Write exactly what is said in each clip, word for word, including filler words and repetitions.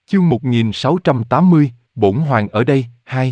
Chương một nghìn sáu trăm tám mươi, Bổn Hoàng ở đây, hai.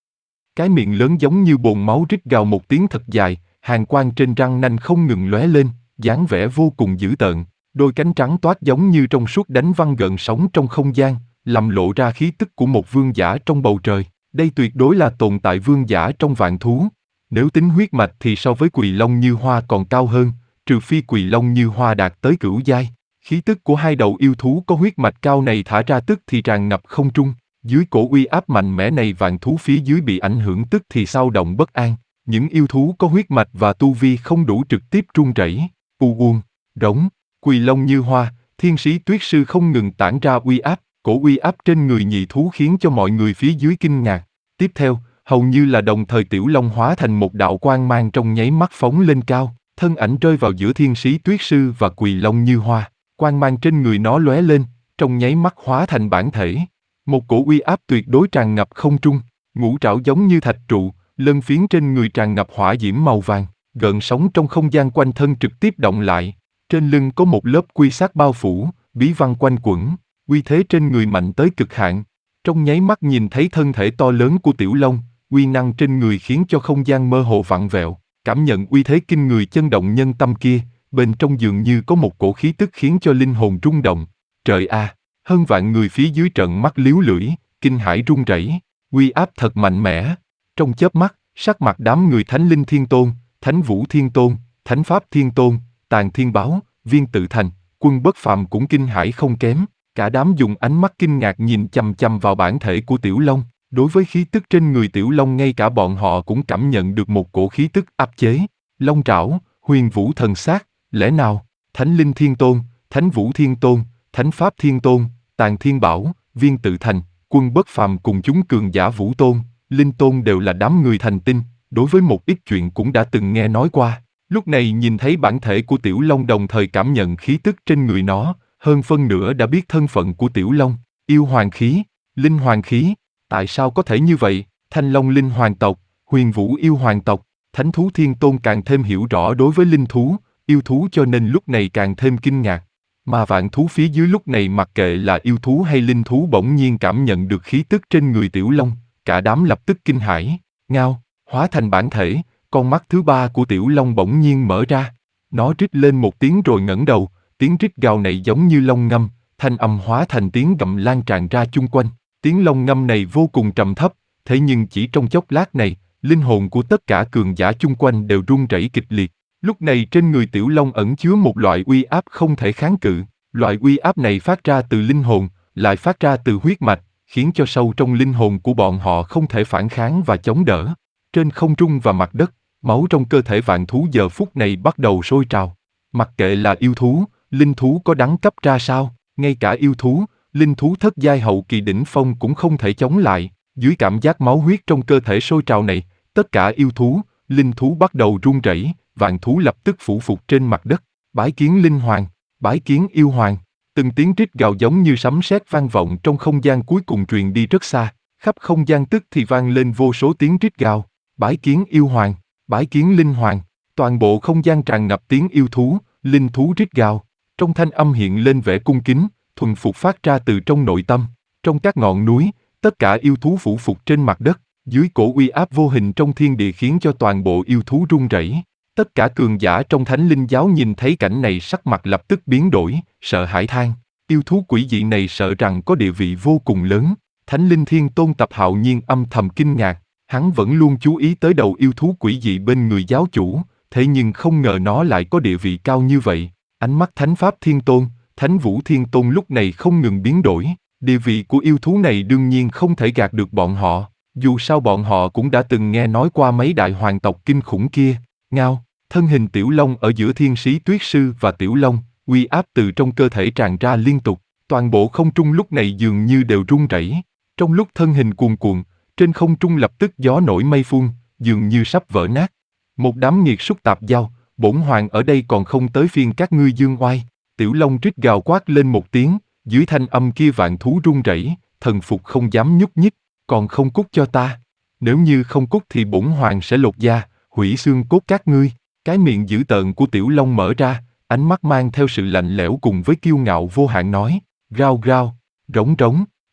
Cái miệng lớn giống như bồn máu rít gào một tiếng thật dài, hàn quang trên răng nanh không ngừng lóe lên, dáng vẻ vô cùng dữ tợn, đôi cánh trắng toát giống như trong suốt đánh văng gợn sóng trong không gian, làm lộ ra khí tức của một vương giả trong bầu trời. Đây tuyệt đối là tồn tại vương giả trong vạn thú. Nếu tính huyết mạch thì so với Quỳ Long Như Hoa còn cao hơn, trừ phi Quỳ Long Như Hoa đạt tới cửu giai. Khí tức của hai đầu yêu thú có huyết mạch cao này thả ra tức thì tràn ngập không trung. Dưới cổ uy áp mạnh mẽ này vạn thú phía dưới bị ảnh hưởng tức thì xao động bất an. Những yêu thú có huyết mạch và tu vi không đủ trực tiếp run rẩy. U uông, rống, Quỳ Long Như Hoa, thiên sĩ tuyết sư không ngừng tản ra uy áp. Cổ uy áp trên người nhị thú khiến cho mọi người phía dưới kinh ngạc. Tiếp theo, hầu như là đồng thời Tiểu Long hóa thành một đạo quang mang trong nháy mắt phóng lên cao, thân ảnh rơi vào giữa thiên sĩ tuyết sư và Quỳ Long Như Hoa. Quang mang trên người nó lóe lên, trong nháy mắt hóa thành bản thể. Một cổ uy áp tuyệt đối tràn ngập không trung, ngũ trảo giống như thạch trụ, lân phiến trên người tràn ngập hỏa diễm màu vàng, gợn sóng trong không gian quanh thân trực tiếp động lại. Trên lưng có một lớp quy sát bao phủ, bí văn quanh quẩn, uy thế trên người mạnh tới cực hạn. Trong nháy mắt nhìn thấy thân thể to lớn của Tiểu Long, uy năng trên người khiến cho không gian mơ hồ vặn vẹo, cảm nhận uy thế kinh người chấn động nhân tâm kia. Bên trong dường như có một cổ khí tức khiến cho linh hồn rung động. Trời a, hơn vạn người phía dưới trợn mắt liếu lưỡi, kinh hãi run rẩy, uy áp thật mạnh mẽ. Trong chớp mắt, sắc mặt đám người Thánh Linh Thiên Tôn, Thánh Vũ Thiên Tôn, Thánh Pháp Thiên Tôn, Tàn Thiên Báo, Viên Tự Thành, Quân Bất Phàm cũng kinh hãi không kém. Cả đám dùng ánh mắt kinh ngạc nhìn chằm chằm vào bản thể của Tiểu Long. Đối với khí tức trên người Tiểu Long ngay cả bọn họ cũng cảm nhận được một cổ khí tức áp chế. Long trảo, Huyền Vũ Thần Sát. Lẽ nào, Thánh Linh Thiên Tôn, Thánh Vũ Thiên Tôn, Thánh Pháp Thiên Tôn, Tàn Thiên Bảo, Viên Tự Thành, Quân Bất Phàm cùng chúng cường giả Vũ Tôn, Linh Tôn đều là đám người thành tinh, đối với một ít chuyện cũng đã từng nghe nói qua. Lúc này nhìn thấy bản thể của Tiểu Long đồng thời cảm nhận khí tức trên người nó, hơn phân nửa đã biết thân phận của Tiểu Long, yêu hoàng khí, linh hoàng khí. Tại sao có thể như vậy? Thanh Long linh hoàng tộc, Huyền Vũ yêu hoàng tộc, Thánh Thú Thiên Tôn càng thêm hiểu rõ đối với linh thú, yêu thú cho nên lúc này càng thêm kinh ngạc. Mà vạn thú phía dưới lúc này mặc kệ là yêu thú hay linh thú bỗng nhiên cảm nhận được khí tức trên người Tiểu Long, cả đám lập tức kinh hãi, ngao, hóa thành bản thể, con mắt thứ ba của Tiểu Long bỗng nhiên mở ra. Nó rít lên một tiếng rồi ngẩng đầu, tiếng rít gào này giống như long ngâm, thanh âm hóa thành tiếng gầm lan tràn ra chung quanh. Tiếng long ngâm này vô cùng trầm thấp, thế nhưng chỉ trong chốc lát này, linh hồn của tất cả cường giả chung quanh đều run rẩy kịch liệt. Lúc này trên người Tiểu Long ẩn chứa một loại uy áp không thể kháng cự. Loại uy áp này phát ra từ linh hồn, lại phát ra từ huyết mạch, khiến cho sâu trong linh hồn của bọn họ không thể phản kháng và chống đỡ. Trên không trung và mặt đất, máu trong cơ thể vạn thú giờ phút này bắt đầu sôi trào. Mặc kệ là yêu thú, linh thú có đẳng cấp ra sao, ngay cả yêu thú, linh thú thất giai hậu kỳ đỉnh phong cũng không thể chống lại. Dưới cảm giác máu huyết trong cơ thể sôi trào này, tất cả yêu thú, linh thú bắt đầu run rẩy. Vạn thú lập tức phủ phục trên mặt đất, bái kiến linh hoàng, bái kiến yêu hoàng. Từng tiếng rít gào giống như sấm sét vang vọng trong không gian cuối cùng truyền đi rất xa, khắp không gian tức thì vang lên vô số tiếng rít gào, bái kiến yêu hoàng, bái kiến linh hoàng. Toàn bộ không gian tràn ngập tiếng yêu thú, linh thú rít gào, trong thanh âm hiện lên vẻ cung kính, thuần phục phát ra từ trong nội tâm. Trong các ngọn núi, tất cả yêu thú phủ phục trên mặt đất, dưới cổ uy áp vô hình trong thiên địa khiến cho toàn bộ yêu thú run rẩy. Tất cả cường giả trong Thánh Linh giáo nhìn thấy cảnh này sắc mặt lập tức biến đổi, sợ hãi than. Yêu thú quỷ dị này sợ rằng có địa vị vô cùng lớn. Thánh Linh Thiên Tôn Tập Hạo Nhiên âm thầm kinh ngạc, hắn vẫn luôn chú ý tới đầu yêu thú quỷ dị bên người giáo chủ, thế nhưng không ngờ nó lại có địa vị cao như vậy. Ánh mắt Thánh Pháp Thiên Tôn, Thánh Vũ Thiên Tôn lúc này không ngừng biến đổi. Địa vị của yêu thú này đương nhiên không thể gạt được bọn họ, dù sao bọn họ cũng đã từng nghe nói qua mấy đại hoàng tộc kinh khủng kia. Ngao, thân hình Tiểu Long ở giữa thiên sĩ tuyết sư và Tiểu Long, uy áp từ trong cơ thể tràn ra liên tục, toàn bộ không trung lúc này dường như đều rung rẩy. Trong lúc thân hình cuồn cuộn, trên không trung lập tức gió nổi mây phun, dường như sắp vỡ nát. Một đám nghiệt súc tạp giao, bổn hoàng ở đây còn không tới phiên các ngươi dương oai. Tiểu Long rít gào quát lên một tiếng, dưới thanh âm kia vạn thú run rẩy, thần phục không dám nhúc nhích, còn không cút cho ta. Nếu như không cút thì bổn hoàng sẽ lột da, hủy xương cốt các ngươi. Cái miệng dữ tợn của Tiểu Long mở ra, ánh mắt mang theo sự lạnh lẽo cùng với kiêu ngạo vô hạn nói, rao rao, rống rống.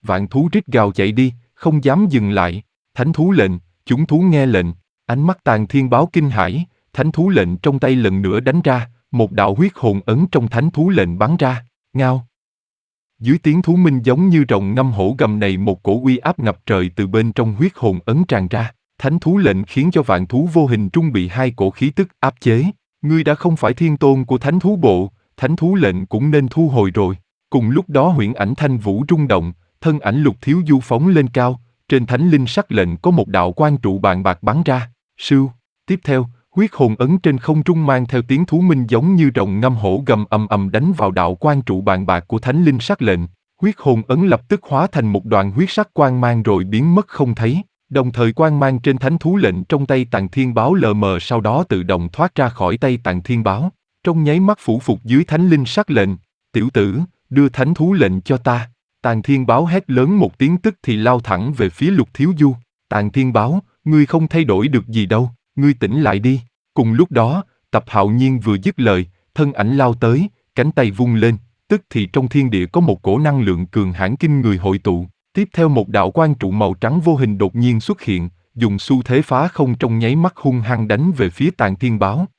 Vạn thú rít gào chạy đi, không dám dừng lại. Thánh thú lệnh, chúng thú nghe lệnh. Ánh mắt Tàng Thiên Báo kinh hãi, thánh thú lệnh trong tay lần nữa đánh ra, một đạo huyết hồn ấn trong thánh thú lệnh bắn ra, ngao. Dưới tiếng thú minh giống như rồng ngâm hổ gầm này, một cổ uy áp ngập trời từ bên trong huyết hồn ấn tràn ra. Thánh thú lệnh khiến cho vạn thú vô hình trung bị hai cổ khí tức áp chế. Ngươi đã không phải thiên tôn của thánh thú bộ, thánh thú lệnh cũng nên thu hồi rồi. Cùng lúc đó huyễn ảnh thanh vũ rung động, thân ảnh Lục Thiếu Du phóng lên cao, trên thánh linh sắc lệnh có một đạo quang trụ bàn bạc bắn ra, sưu. Tiếp theo, huyết hồn ấn trên không trung mang theo tiếng thú minh giống như rồng ngâm hổ gầm ầm ầm đánh vào đạo quang trụ bàn bạc của thánh linh sắc lệnh. Huyết hồn ấn lập tức hóa thành một đoàn huyết sắc quang mang rồi biến mất không thấy. Đồng thời quang mang trên thánh thú lệnh trong tay Tàng Thiên Báo lờ mờ sau đó tự động thoát ra khỏi tay Tàng Thiên Báo, trong nháy mắt phủ phục dưới thánh linh sắc lệnh. Tiểu tử, đưa thánh thú lệnh cho ta. Tàng Thiên Báo hét lớn một tiếng tức thì lao thẳng về phía Lục Thiếu Du. Tàng Thiên Báo, ngươi không thay đổi được gì đâu, ngươi tỉnh lại đi. Cùng lúc đó, Tập Hạo Nhiên vừa dứt lời, thân ảnh lao tới, cánh tay vung lên, tức thì trong thiên địa có một cổ năng lượng cường hãn kinh người hội tụ. Tiếp theo một đạo quang trụ màu trắng vô hình đột nhiên xuất hiện, dùng xu thế phá không trong nháy mắt hung hăng đánh về phía Tàng Thiên Báo.